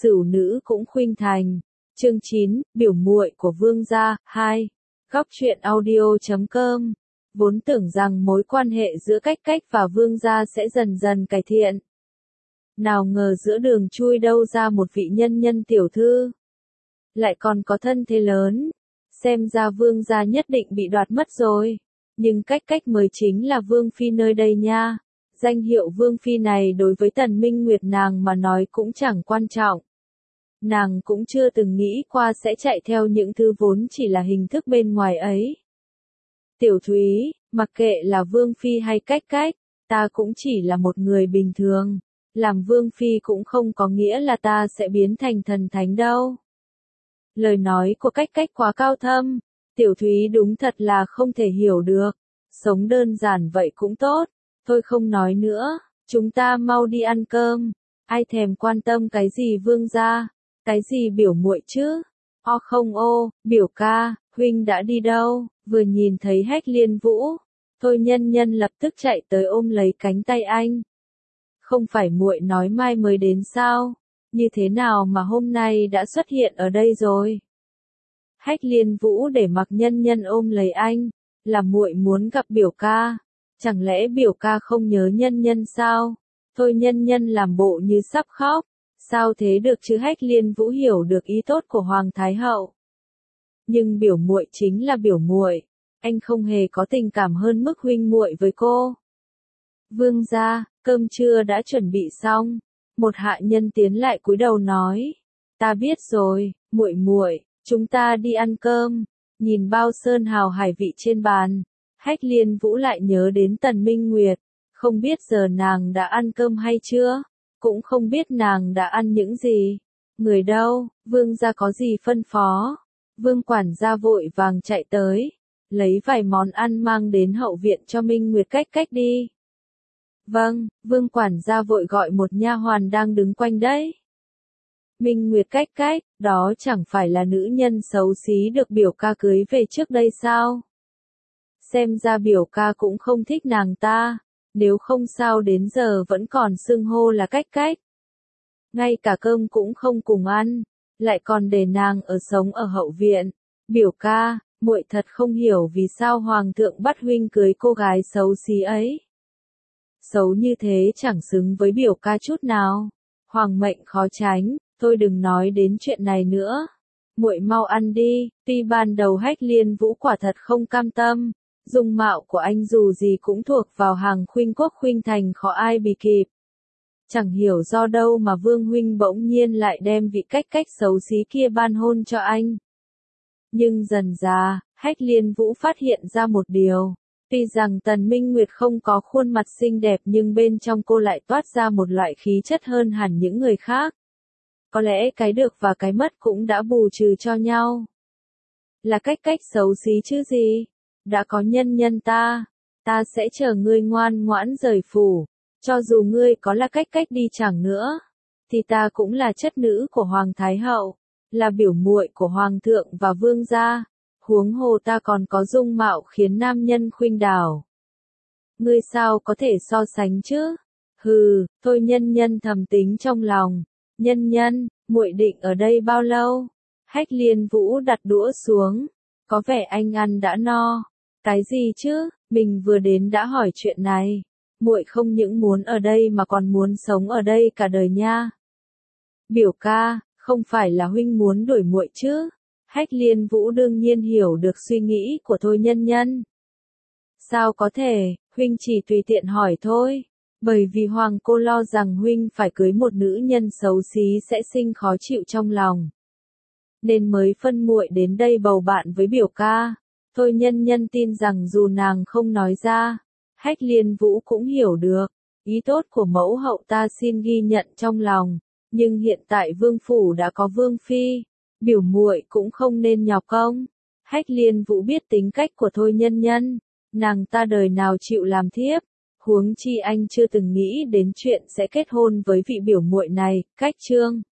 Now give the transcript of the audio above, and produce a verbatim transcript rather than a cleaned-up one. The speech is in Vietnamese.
Sửu nữ cũng khuynh thành. Chương chín, biểu muội của vương gia, hai. Góc truyện audio chấm com. Vốn tưởng rằng mối quan hệ giữa Cách Cách và vương gia sẽ dần dần cải thiện. Nào ngờ giữa đường chui đâu ra một vị nhân nhân tiểu thư. Lại còn có thân thế lớn. Xem ra vương gia nhất định bị đoạt mất rồi. Nhưng Cách Cách mới chính là vương phi nơi đây nha. Danh hiệu vương phi này đối với Tần Minh Nguyệt nàng mà nói cũng chẳng quan trọng. Nàng cũng chưa từng nghĩ qua sẽ chạy theo những thứ vốn chỉ là hình thức bên ngoài ấy. Tiểu Thúy, mặc kệ là vương phi hay Cách Cách, ta cũng chỉ là một người bình thường. Làm vương phi cũng không có nghĩa là ta sẽ biến thành thần thánh đâu. Lời nói của Cách Cách quá cao thâm, Tiểu Thúy đúng thật là không thể hiểu được. Sống đơn giản vậy cũng tốt, thôi không nói nữa, chúng ta mau đi ăn cơm. Ai thèm quan tâm cái gì vương gia, cái gì biểu muội chứ? O không ô, biểu ca, huynh đã đi đâu? Vừa nhìn thấy Hách Liên Vũ, Thôi Nhân Nhân lập tức chạy tới ôm lấy cánh tay anh. Không phải muội nói mai mới đến sao? Như thế nào mà hôm nay đã xuất hiện ở đây rồi? Hách Liên Vũ để mặc Nhân Nhân ôm lấy anh, là muội muốn gặp biểu ca. Chẳng lẽ biểu ca không nhớ Nhân Nhân sao? Thôi Nhân Nhân làm bộ như sắp khóc. Sao thế được chứ? Hách Liên Vũ hiểu được ý tốt của Hoàng Thái Hậu. Nhưng biểu muội chính là biểu muội, anh không hề có tình cảm hơn mức huynh muội với cô. Vương gia, cơm trưa đã chuẩn bị xong. Một hạ nhân tiến lại cúi đầu nói, ta biết rồi, muội muội, chúng ta đi ăn cơm. Nhìn bao sơn hào hải vị trên bàn, Hách Liên Vũ lại nhớ đến Tần Minh Nguyệt, không biết giờ nàng đã ăn cơm hay chưa, cũng không biết nàng đã ăn những gì. Người đâu, vương gia có gì phân phó? Vương quản gia vội vàng chạy tới, lấy vài món ăn mang đến hậu viện cho Minh Nguyệt Cách Cách đi. Vâng, vương quản gia vội gọi một nha hoàn đang đứng quanh đấy. Minh Nguyệt Cách Cách, đó chẳng phải là nữ nhân xấu xí được biểu ca cưới về trước đây sao? Xem ra biểu ca cũng không thích nàng ta, nếu không sao đến giờ vẫn còn xưng hô là Cách Cách. Ngay cả cơm cũng không cùng ăn, lại còn để nàng ở sống ở hậu viện. Biểu ca, muội thật không hiểu vì sao hoàng thượng bắt huynh cưới cô gái xấu xí ấy. Xấu như thế chẳng xứng với biểu ca chút nào. Hoàng mệnh khó tránh, thôi đừng nói đến chuyện này nữa. Muội mau ăn đi. Tuy ban đầu Hách Liên Vũ quả thật không cam tâm, dung mạo của anh dù gì cũng thuộc vào hàng khuynh quốc khuynh thành khó ai bì kịp. Chẳng hiểu do đâu mà Vương huynh bỗng nhiên lại đem vị Cách Cách xấu xí kia ban hôn cho anh. Nhưng dần dà, Hách Liên Vũ phát hiện ra một điều. Tuy rằng Tần Minh Nguyệt không có khuôn mặt xinh đẹp nhưng bên trong cô lại toát ra một loại khí chất hơn hẳn những người khác. Có lẽ cái được và cái mất cũng đã bù trừ cho nhau. Là Cách Cách xấu xí chứ gì? Đã có Nhân Nhân ta, ta sẽ chờ ngươi ngoan ngoãn rời phủ. Cho dù ngươi có là Cách Cách đi chẳng nữa, thì ta cũng là chất nữ của Hoàng Thái Hậu, là biểu muội của Hoàng thượng và vương gia. Huống hồ ta còn có dung mạo khiến nam nhân khuynh đảo. Ngươi sao có thể so sánh chứ? Hừ, thôi Nhân Nhân thầm tính trong lòng. Nhân Nhân, muội định ở đây bao lâu? Hách Liên Vũ đặt đũa xuống. Có vẻ anh ăn đã no. Cái gì chứ? Mình vừa đến đã hỏi chuyện này. Muội không những muốn ở đây mà còn muốn sống ở đây cả đời nha. Biểu ca, không phải là huynh muốn đuổi muội chứ? Hách Liên Vũ đương nhiên hiểu được suy nghĩ của Thôi Nhân Nhân. Sao có thể, huynh chỉ tùy tiện hỏi thôi. Bởi vì hoàng cô lo rằng huynh phải cưới một nữ nhân xấu xí sẽ sinh khó chịu trong lòng. Nên mới phân muội đến đây bầu bạn với biểu ca. Thôi Nhân Nhân tin rằng dù nàng không nói ra, Hách Liên Vũ cũng hiểu được. Ý tốt của mẫu hậu ta xin ghi nhận trong lòng. Nhưng hiện tại vương phủ đã có vương phi. Biểu muội cũng không nên nhọc công. Hách Liên Vũ biết tính cách của Thôi Nhân Nhân, nàng ta đời nào chịu làm thiếp, huống chi anh chưa từng nghĩ đến chuyện sẽ kết hôn với vị biểu muội này. Cách chương